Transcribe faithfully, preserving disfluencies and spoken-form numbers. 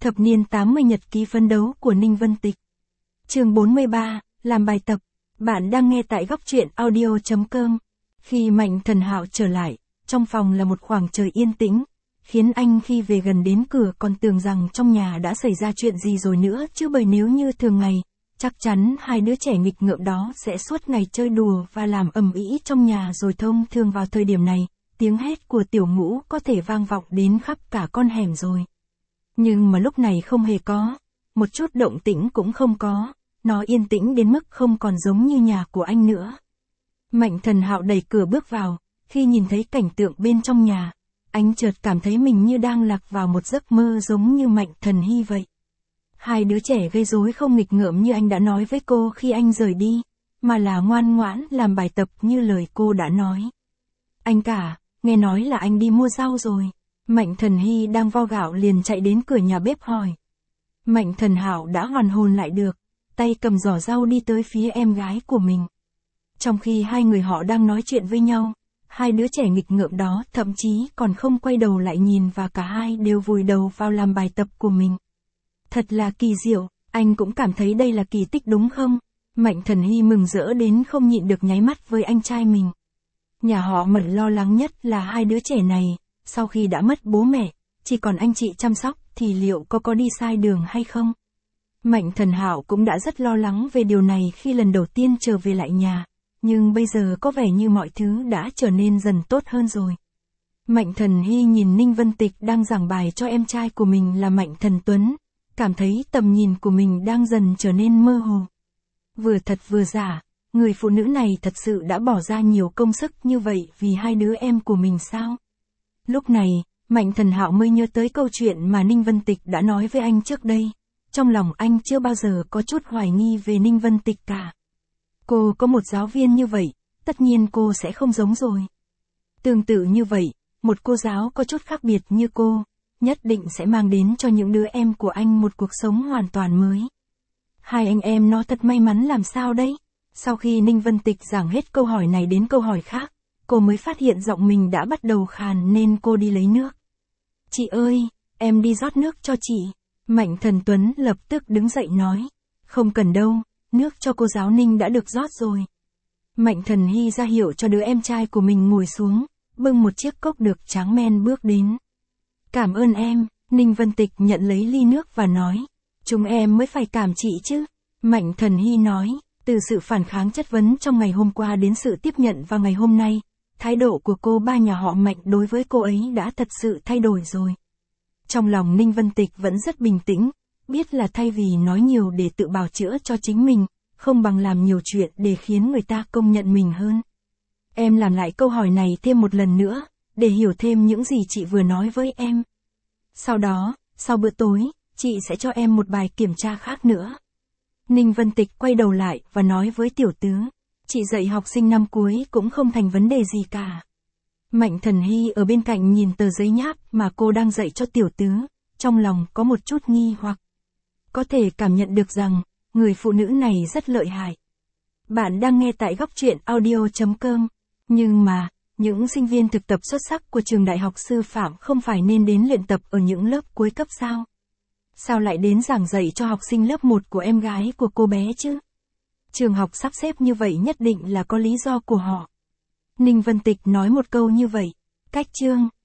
Thập niên tám mươi nhật ký phấn đấu của Ninh Vân Tịch. Chương bốn mươi ba, làm bài tập. Bạn đang nghe tại góc truyện audio chấm com. Khi Mạnh Thần Hạo trở lại, trong phòng là một khoảng trời yên tĩnh, khiến anh khi về gần đến cửa còn tưởng rằng trong nhà đã xảy ra chuyện gì rồi nữa, chứ bởi nếu như thường ngày, chắc chắn hai đứa trẻ nghịch ngợm đó sẽ suốt ngày chơi đùa và làm ầm ĩ trong nhà rồi. Thông thường vào thời điểm này, tiếng hét của Tiểu Ngũ có thể vang vọng đến khắp cả con hẻm rồi. Nhưng mà lúc này không hề có, một chút động tĩnh cũng không có, nó yên tĩnh đến mức không còn giống như nhà của anh nữa. Mạnh Thần Hạo đẩy cửa bước vào, khi nhìn thấy cảnh tượng bên trong nhà, anh chợt cảm thấy mình như đang lạc vào một giấc mơ giống như Mạnh Thần Hy vậy. Hai đứa trẻ gây rối không nghịch ngợm như anh đã nói với cô khi anh rời đi, mà là ngoan ngoãn làm bài tập như lời cô đã nói. Anh cả, nghe nói là anh đi mua rau rồi. Mạnh Thần Hy đang vo gạo liền chạy đến cửa nhà bếp hỏi. Mạnh Thần Hạo đã hoàn hồn lại được, tay cầm giỏ rau đi tới phía em gái của mình. Trong khi hai người họ đang nói chuyện với nhau, hai đứa trẻ nghịch ngợm đó thậm chí còn không quay đầu lại nhìn và cả hai đều vùi đầu vào làm bài tập của mình. Thật là kỳ diệu, anh cũng cảm thấy đây là kỳ tích đúng không? Mạnh Thần Hy mừng rỡ đến không nhịn được nháy mắt với anh trai mình. Nhà họ Mẫn lo lắng nhất là hai đứa trẻ này, sau khi đã mất bố mẹ, chỉ còn anh chị chăm sóc thì liệu có có đi sai đường hay không? Mạnh Thần Hạo cũng đã rất lo lắng về điều này khi lần đầu tiên trở về lại nhà, nhưng bây giờ có vẻ như mọi thứ đã trở nên dần tốt hơn rồi. Mạnh Thần Hy nhìn Ninh Vân Tịch đang giảng bài cho em trai của mình là Mạnh Thần Tuấn, cảm thấy tầm nhìn của mình đang dần trở nên mơ hồ. Vừa thật vừa giả, người phụ nữ này thật sự đã bỏ ra nhiều công sức như vậy vì hai đứa em của mình sao? Lúc này, Mạnh Thần Hạo mới nhớ tới câu chuyện mà Ninh Vân Tịch đã nói với anh trước đây. Trong lòng anh chưa bao giờ có chút hoài nghi về Ninh Vân Tịch cả. Cô có một giáo viên như vậy, tất nhiên cô sẽ không giống rồi. Tương tự như vậy, một cô giáo có chút khác biệt như cô, nhất định sẽ mang đến cho những đứa em của anh một cuộc sống hoàn toàn mới. Hai anh em nó thật may mắn làm sao đấy? Sau khi Ninh Vân Tịch giảng hết câu hỏi này đến câu hỏi khác, cô mới phát hiện giọng mình đã bắt đầu khàn nên cô đi lấy nước. Chị ơi, em đi rót nước cho chị. Mạnh Thần Tuấn lập tức đứng dậy nói. Không cần đâu, nước cho cô giáo Ninh đã được rót rồi. Mạnh Thần Hy ra hiệu cho đứa em trai của mình ngồi xuống, bưng một chiếc cốc được tráng men bước đến. Cảm ơn em, Ninh Vân Tịch nhận lấy ly nước và nói. Chúng em mới phải cảm chị chứ. Mạnh Thần Hy nói, từ sự phản kháng chất vấn trong ngày hôm qua đến sự tiếp nhận vào ngày hôm nay, thái độ của cô ba nhà họ Mạnh đối với cô ấy đã thật sự thay đổi rồi. Trong lòng Ninh Vân Tịch vẫn rất bình tĩnh, biết là thay vì nói nhiều để tự bào chữa cho chính mình, không bằng làm nhiều chuyện để khiến người ta công nhận mình hơn. Em làm lại câu hỏi này thêm một lần nữa, để hiểu thêm những gì chị vừa nói với em. Sau đó, sau bữa tối, chị sẽ cho em một bài kiểm tra khác nữa. Ninh Vân Tịch quay đầu lại và nói với Tiểu Tứ, chị dạy học sinh năm cuối cũng không thành vấn đề gì cả. Mạnh Thần Hy ở bên cạnh nhìn tờ giấy nháp mà cô đang dạy cho Tiểu Tứ, trong lòng có một chút nghi hoặc. Có thể cảm nhận được rằng, người phụ nữ này rất lợi hại. Bạn đang nghe tại góc truyện audio chấm com. Nhưng mà, những sinh viên thực tập xuất sắc của trường đại học sư phạm không phải nên đến luyện tập ở những lớp cuối cấp sao? Sao lại đến giảng dạy cho học sinh lớp một của em gái của cô bé chứ? Trường học sắp xếp như vậy nhất định là có lý do của họ. Ninh Vân Tịch nói một câu như vậy. Cách chương.